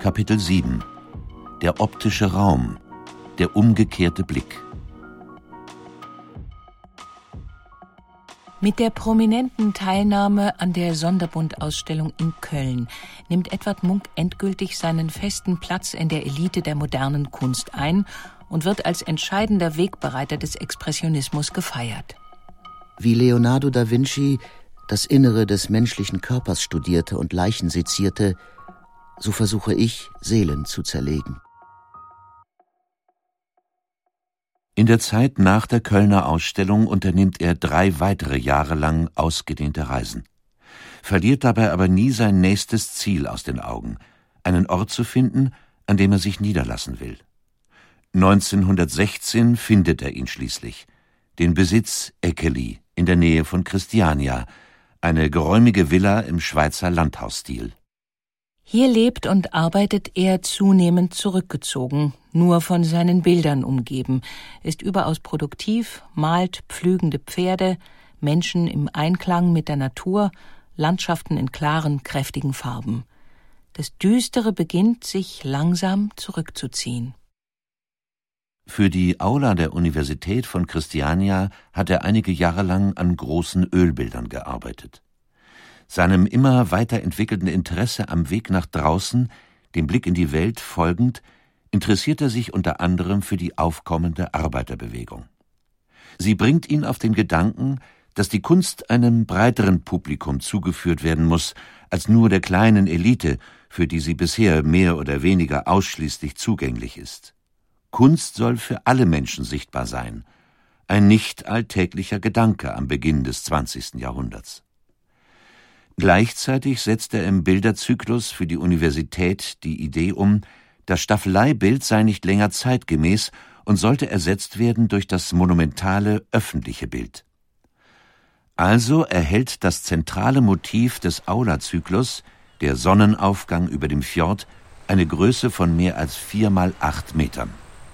Kapitel 7 – Der optische Raum, der umgekehrte Blick. Mit der prominenten Teilnahme an der Sonderbund-Ausstellung in Köln nimmt Edvard Munch endgültig seinen festen Platz in der Elite der modernen Kunst ein und wird als entscheidender Wegbereiter des Expressionismus gefeiert. Wie Leonardo da Vinci das Innere des menschlichen Körpers studierte und Leichen sezierte, so versuche ich, Seelen zu zerlegen. In der Zeit nach der Kölner Ausstellung unternimmt er 3 weitere Jahre lang ausgedehnte Reisen, verliert dabei aber nie sein nächstes Ziel aus den Augen, einen Ort zu finden, an dem er sich niederlassen will. 1916 findet er ihn schließlich, den Besitz Eckeli in der Nähe von Christiania, eine geräumige Villa im Schweizer Landhausstil. Hier lebt und arbeitet er zunehmend zurückgezogen, nur von seinen Bildern umgeben, ist überaus produktiv, malt pflügende Pferde, Menschen im Einklang mit der Natur, Landschaften in klaren, kräftigen Farben. Das Düstere beginnt, sich langsam zurückzuziehen. Für die Aula der Universität von Christiania hat er einige Jahre lang an großen Ölbildern gearbeitet. Seinem immer weiterentwickelten Interesse am Weg nach draußen, dem Blick in die Welt folgend, interessiert er sich unter anderem für die aufkommende Arbeiterbewegung. Sie bringt ihn auf den Gedanken, dass die Kunst einem breiteren Publikum zugeführt werden muss, als nur der kleinen Elite, für die sie bisher mehr oder weniger ausschließlich zugänglich ist. Kunst soll für alle Menschen sichtbar sein, ein nicht alltäglicher Gedanke am Beginn des 20. Jahrhunderts. Gleichzeitig setzt er im Bilderzyklus für die Universität die Idee um, das Staffeleibild sei nicht länger zeitgemäß und sollte ersetzt werden durch das monumentale öffentliche Bild. Also erhält das zentrale Motiv des Aula-Zyklus, der Sonnenaufgang über dem Fjord, eine Größe von mehr als 4 mal 8 Metern.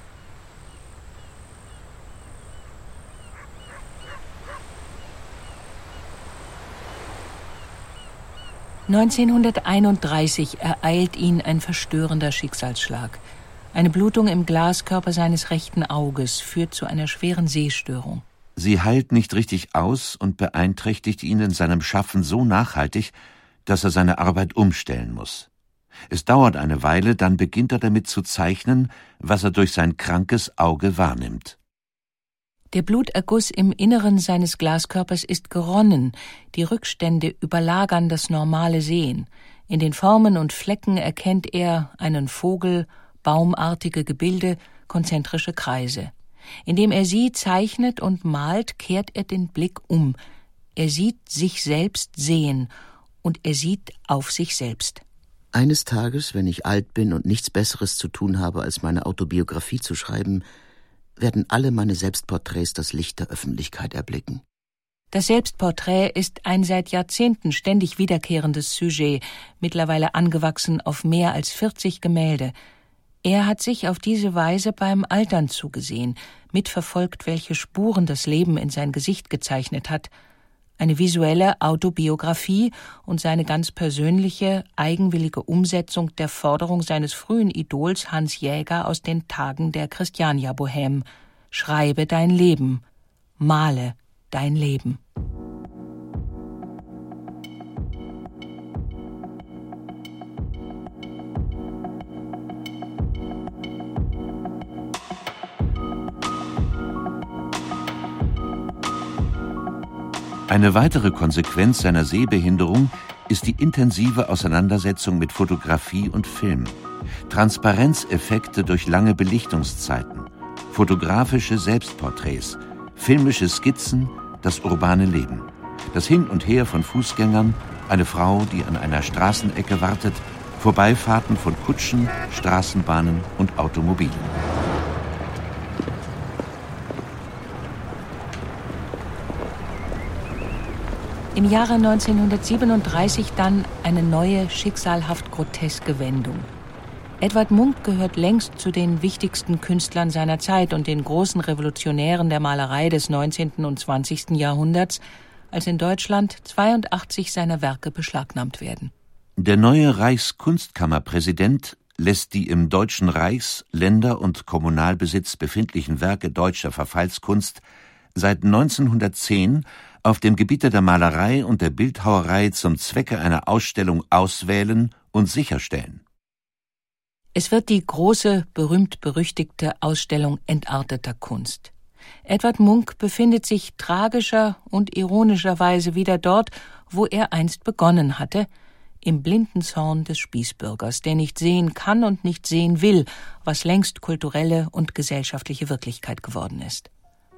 (1931) ereilt ihn ein verstörender Schicksalsschlag. Eine Blutung im Glaskörper seines rechten Auges führt zu einer schweren Sehstörung. Sie heilt nicht richtig aus und beeinträchtigt ihn in seinem Schaffen so nachhaltig, dass er seine Arbeit umstellen muss. Es dauert eine Weile, dann beginnt er damit zu zeichnen, was er durch sein krankes Auge wahrnimmt. Der Bluterguss im Inneren seines Glaskörpers ist geronnen, die Rückstände überlagern das normale Sehen. In den Formen und Flecken erkennt er einen Vogel, baumartige Gebilde, konzentrische Kreise. Indem er sie zeichnet und malt, kehrt er den Blick um. Er sieht sich selbst sehen und er sieht auf sich selbst. Eines Tages, wenn ich alt bin und nichts Besseres zu tun habe, als meine Autobiografie zu schreiben, werden alle meine Selbstporträts das Licht der Öffentlichkeit erblicken. Das Selbstporträt ist ein seit Jahrzehnten ständig wiederkehrendes Sujet, mittlerweile angewachsen auf mehr als 40 Gemälde. Er hat sich auf diese Weise beim Altern zugesehen, mitverfolgt, welche Spuren das Leben in sein Gesicht gezeichnet hat. Eine visuelle Autobiografie und seine ganz persönliche, eigenwillige Umsetzung der Forderung seines frühen Idols Hans Jäger aus den Tagen der Christiania-Bohème: Schreibe dein Leben, male dein Leben. Eine weitere Konsequenz seiner Sehbehinderung ist die intensive Auseinandersetzung mit Fotografie und Film. Transparenzeffekte durch lange Belichtungszeiten, fotografische Selbstporträts, filmische Skizzen, das urbane Leben. Das Hin und Her von Fußgängern, eine Frau, die an einer Straßenecke wartet, Vorbeifahrten von Kutschen, Straßenbahnen und Automobilen. Im Jahre 1937 dann eine neue, schicksalhaft groteske Wendung. Edvard Munch gehört längst zu den wichtigsten Künstlern seiner Zeit und den großen Revolutionären der Malerei des 19. und 20. Jahrhunderts, als in Deutschland 82 seiner Werke beschlagnahmt werden. Der neue Reichskunstkammerpräsident lässt die im Deutschen Reichs-, Länder- und Kommunalbesitz befindlichen Werke deutscher Verfallskunst seit 1910 auf dem Gebiete der Malerei und der Bildhauerei zum Zwecke einer Ausstellung auswählen und sicherstellen. Es wird die große, berühmt-berüchtigte Ausstellung entarteter Kunst. Edvard Munch befindet sich tragischer und ironischerweise wieder dort, wo er einst begonnen hatte, im blinden Zorn des Spießbürgers, der nicht sehen kann und nicht sehen will, was längst kulturelle und gesellschaftliche Wirklichkeit geworden ist.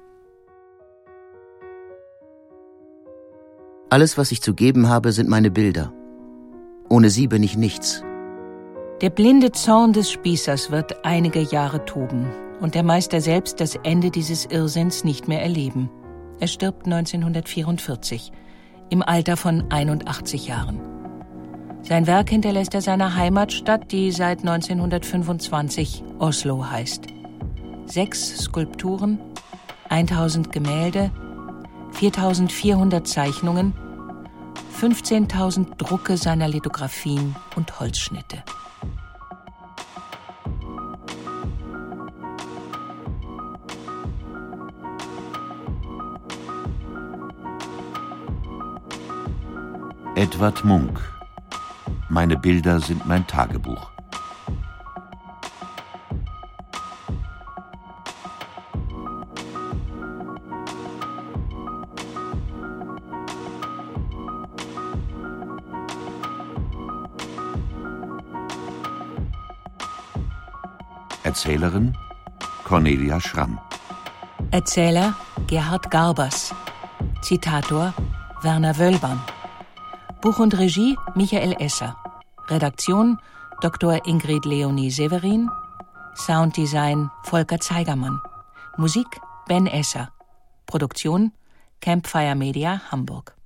Alles, was ich zu geben habe, sind meine Bilder. Ohne sie bin ich nichts. Der blinde Zorn des Spießers wird einige Jahre toben und der Meister selbst das Ende dieses Irrsinns nicht mehr erleben. Er stirbt 1944, im Alter von 81 Jahren. Sein Werk hinterlässt er seiner Heimatstadt, die seit 1925 Oslo heißt. 6 Skulpturen, 1000 Gemälde, 4400 Zeichnungen, 15.000 Drucke seiner Lithografien und Holzschnitte. Edvard Munch. Meine Bilder sind mein Tagebuch. Erzählerin Cornelia Schramm. Erzähler Gerhard Garbers. Zitator Werner Wöllbern. Buch und Regie Michael Esser. Redaktion Dr. Ingrid Leonie Severin. Sounddesign Volker Zeigermann. Musik Ben Esser. Produktion Campfire Media Hamburg.